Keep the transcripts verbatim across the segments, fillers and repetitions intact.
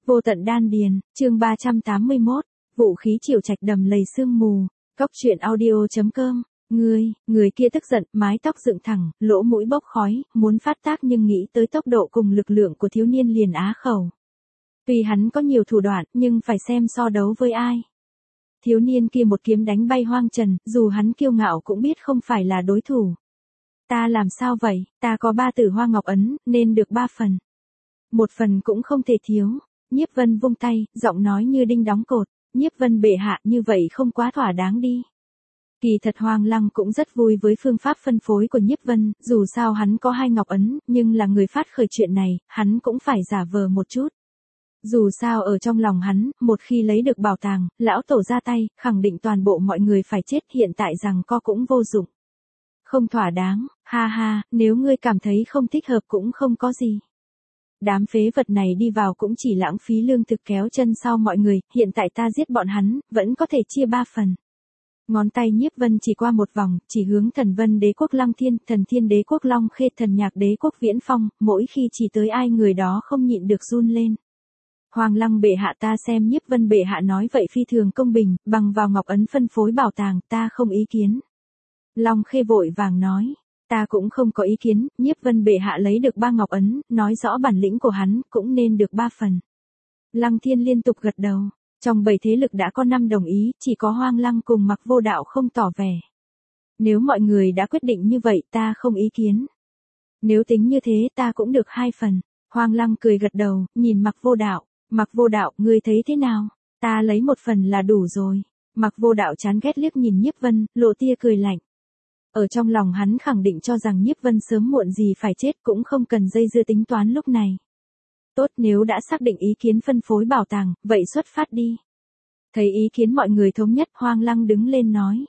Vô tận đan điền, chương ba trăm tám mươi mốt, vũ khí chiều trạch đầm lầy sương mù, cóc truyện audio chấm com. Người, người kia tức giận, mái tóc dựng thẳng, lỗ mũi bốc khói, muốn phát tác nhưng nghĩ tới tốc độ cùng lực lượng của thiếu niên liền á khẩu. Tuy hắn có nhiều thủ đoạn, nhưng phải xem so đấu với ai. Thiếu niên kia một kiếm đánh bay Hoang Trần, dù hắn kiêu ngạo cũng biết không phải là đối thủ. Ta làm sao vậy, ta có ba tử hoa ngọc ấn, nên được ba phần. Một phần cũng không thể thiếu. Nhiếp Vân vung tay, giọng nói như đinh đóng cột, Nhiếp Vân bệ hạ như vậy không quá thỏa đáng đi. Kỳ thật Hoàng Lăng cũng rất vui với phương pháp phân phối của Nhiếp Vân, dù sao hắn có hai ngọc ấn, nhưng là người phát khởi chuyện này, hắn cũng phải giả vờ một chút. Dù sao ở trong lòng hắn, một khi lấy được bảo tàng, lão tổ ra tay, khẳng định toàn bộ mọi người phải chết, hiện tại rằng co cũng vô dụng. Không thỏa đáng, ha ha, nếu ngươi cảm thấy không thích hợp cũng không có gì. Đám phế vật này đi vào cũng chỉ lãng phí lương thực kéo chân sau mọi người, hiện tại ta giết bọn hắn, vẫn có thể chia ba phần. Ngón tay Nhiếp Vân chỉ qua một vòng, chỉ hướng Thần Vân Đế quốc Lăng Thiên, Thần Thiên Đế quốc Long Khê, Thần Nhạc Đế quốc Viễn Phong, mỗi khi chỉ tới ai người đó không nhịn được run lên. Hoàng Lăng bệ hạ, ta xem Nhiếp Vân bệ hạ nói vậy phi thường công bình, bằng vào ngọc ấn phân phối bảo tàng, ta không ý kiến. Long Khê vội vàng nói. Ta cũng không có ý kiến, Nhiếp Vân bệ hạ lấy được ba ngọc ấn, nói rõ bản lĩnh của hắn, cũng nên được ba phần. Lăng Thiên liên tục gật đầu, trong bảy thế lực đã có năm đồng ý, chỉ có Hoang Lăng cùng Mặc Vô Đạo không tỏ vẻ. Nếu mọi người đã quyết định như vậy, ta không ý kiến. Nếu tính như thế, ta cũng được hai phần. Hoang Lăng cười gật đầu, nhìn Mặc Vô Đạo, Mặc Vô Đạo, ngươi thấy thế nào? Ta lấy một phần là đủ rồi. Mặc Vô Đạo chán ghét liếc nhìn Nhiếp Vân, lộ tia cười lạnh. Ở trong lòng hắn khẳng định cho rằng Nhiếp Vân sớm muộn gì phải chết, cũng không cần dây dưa tính toán lúc này. Tốt, nếu đã xác định ý kiến phân phối bảo tàng, vậy xuất phát đi. Thấy ý kiến mọi người thống nhất, Hoang Lăng đứng lên nói.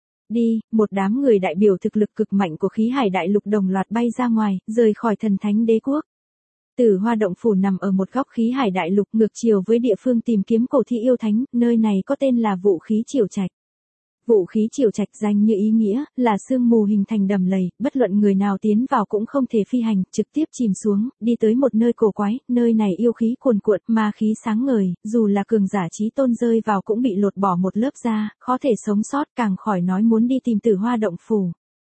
Đi, một đám người đại biểu thực lực cực mạnh của khí hải đại lục đồng loạt bay ra ngoài, rời khỏi Thần Thánh Đế quốc. Tử Hoa Động Phủ nằm ở một góc khí hải đại lục ngược chiều với địa phương tìm kiếm cổ thi yêu thánh, nơi này có tên là vũ khí chiều trạch. Vũ khí chiều trạch danh như ý nghĩa, là sương mù hình thành đầm lầy, bất luận người nào tiến vào cũng không thể phi hành, trực tiếp chìm xuống, đi tới một nơi cổ quái, nơi này yêu khí cuồn cuộn, ma khí sáng ngời, dù là cường giả chí tôn rơi vào cũng bị lột bỏ một lớp da, khó thể sống sót, càng khỏi nói muốn đi tìm Tử Hoa Động Phủ.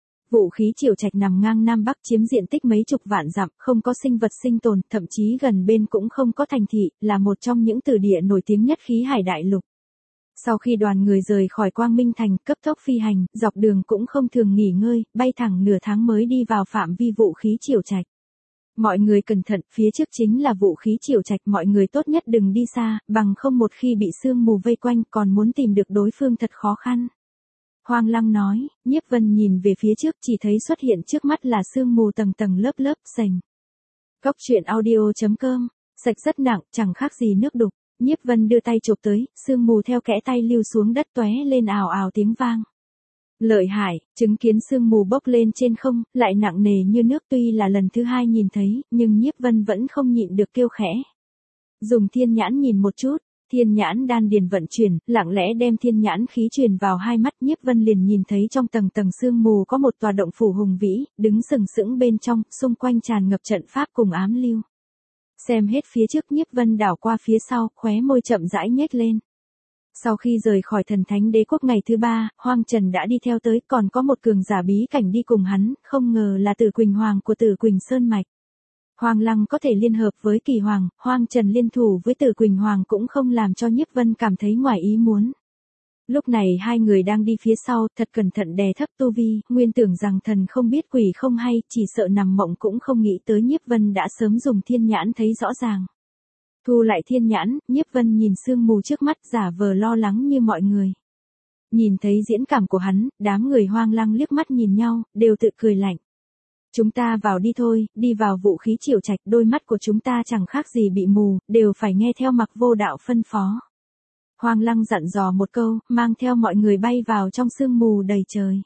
Vũ khí chiều trạch nằm ngang Nam Bắc, chiếm diện tích mấy chục vạn dặm, không có sinh vật sinh tồn, thậm chí gần bên cũng không có thành thị, là một trong những tử địa nổi tiếng nhất khí hải đại lục. Sau khi đoàn người rời khỏi Quang Minh Thành, cấp tốc phi hành, dọc đường cũng không thường nghỉ ngơi, bay thẳng nửa tháng mới đi vào phạm vi vũ khí chiều trạch. Mọi người cẩn thận, phía trước chính là vũ khí chiều trạch, mọi người tốt nhất đừng đi xa, bằng không một khi bị sương mù vây quanh còn muốn tìm được đối phương thật khó khăn. Hoang Lăng nói. Nhiếp Vân nhìn về phía trước, chỉ thấy xuất hiện trước mắt là sương mù tầng tầng lớp lớp, sành. Cóc truyện audio chấm com, sạch rất nặng, chẳng khác gì nước đục. Nhiếp Vân đưa tay chụp tới, sương mù theo kẽ tay lưu xuống đất tóe lên ào ào tiếng vang. Lợi hại, chứng kiến sương mù bốc lên trên không, lại nặng nề như nước, tuy là lần thứ hai nhìn thấy, nhưng Nhiếp Vân vẫn không nhịn được kêu khẽ. Dùng thiên nhãn nhìn một chút, thiên nhãn đan điền vận chuyển, lặng lẽ đem thiên nhãn khí truyền vào hai mắt, Nhiếp Vân liền nhìn thấy trong tầng tầng sương mù có một tòa động phủ hùng vĩ, đứng sừng sững bên trong, xung quanh tràn ngập trận pháp cùng ám lưu. Xem hết phía trước, Nhiếp Vân đảo qua phía sau, khóe môi chậm rãi nhếch lên. Sau khi rời khỏi Thần Thánh Đế quốc ngày thứ ba, Hoang Trần đã đi theo tới, còn có một cường giả bí cảnh đi cùng hắn, không ngờ là Tử Quỳnh Hoàng của Tử Quỳnh Sơn Mạch. Hoàng Lăng có thể liên hợp với Kỳ Hoàng, Hoang Trần liên thủ với Tử Quỳnh Hoàng cũng không làm cho Nhiếp Vân cảm thấy ngoài ý muốn. Lúc này hai người đang đi phía sau, thật cẩn thận đè thấp tu vi, nguyên tưởng rằng thần không biết quỷ không hay, chỉ sợ nằm mộng cũng không nghĩ tới Nhiếp Vân đã sớm dùng thiên nhãn thấy rõ ràng. Thu lại thiên nhãn, Nhiếp Vân nhìn sương mù trước mắt, giả vờ lo lắng như mọi người. Nhìn thấy diễn cảm của hắn, đám người Hoang Lăng liếc mắt nhìn nhau, đều tự cười lạnh. Chúng ta vào đi thôi, đi vào vũ khí chiều trạch, đôi mắt của chúng ta chẳng khác gì bị mù, đều phải nghe theo Mặc Vô Đạo phân phó. Hoang Lăng dặn dò một câu, mang theo mọi người bay vào trong sương mù đầy trời.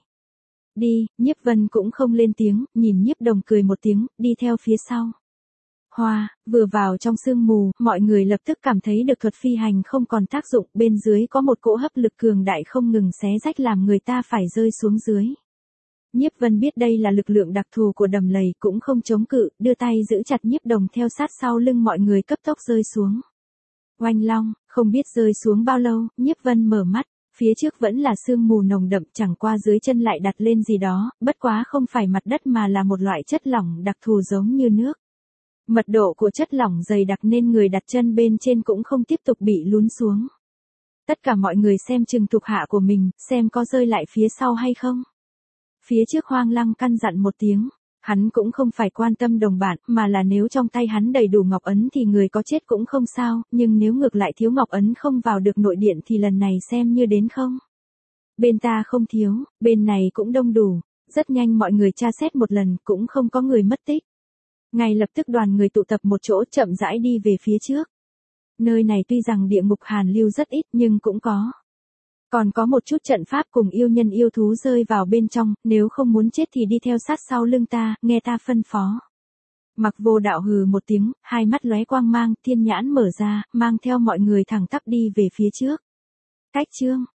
Đi, Nhiếp Vân cũng không lên tiếng, nhìn Nhiếp Đồng cười một tiếng, đi theo phía sau. Hoa, vừa vào trong sương mù, mọi người lập tức cảm thấy được thuật phi hành không còn tác dụng, bên dưới có một cỗ hấp lực cường đại không ngừng xé rách làm người ta phải rơi xuống dưới. Nhiếp Vân biết đây là lực lượng đặc thù của đầm lầy, cũng không chống cự, đưa tay giữ chặt Nhiếp Đồng theo sát sau lưng mọi người cấp tốc rơi xuống. Oanh long, không biết rơi xuống bao lâu, Nhiếp Vân mở mắt, phía trước vẫn là sương mù nồng đậm, chẳng qua dưới chân lại đặt lên gì đó, bất quá không phải mặt đất mà là một loại chất lỏng đặc thù giống như nước. Mật độ của chất lỏng dày đặc nên người đặt chân bên trên cũng không tiếp tục bị lún xuống. Tất cả mọi người xem chừng thuộc hạ của mình, xem có rơi lại phía sau hay không. Phía trước Hoang Lăng căn dặn một tiếng, hắn cũng không phải quan tâm đồng bạn, mà là nếu trong tay hắn đầy đủ ngọc ấn thì người có chết cũng không sao, nhưng nếu ngược lại thiếu ngọc ấn không vào được nội điện thì lần này xem như đến không. Bên ta không thiếu, bên này cũng đông đủ, rất nhanh mọi người tra xét một lần, cũng không có người mất tích. Ngay lập tức đoàn người tụ tập một chỗ chậm rãi đi về phía trước. Nơi này tuy rằng địa ngục hàn lưu rất ít nhưng cũng có. Còn có một chút trận pháp cùng yêu nhân yêu thú rơi vào bên trong, nếu không muốn chết thì đi theo sát sau lưng ta, nghe ta phân phó. Mặc Vô Đạo hừ một tiếng, hai mắt lóe quang mang, thiên nhãn mở ra, mang theo mọi người thẳng tắp đi về phía trước. Cách chương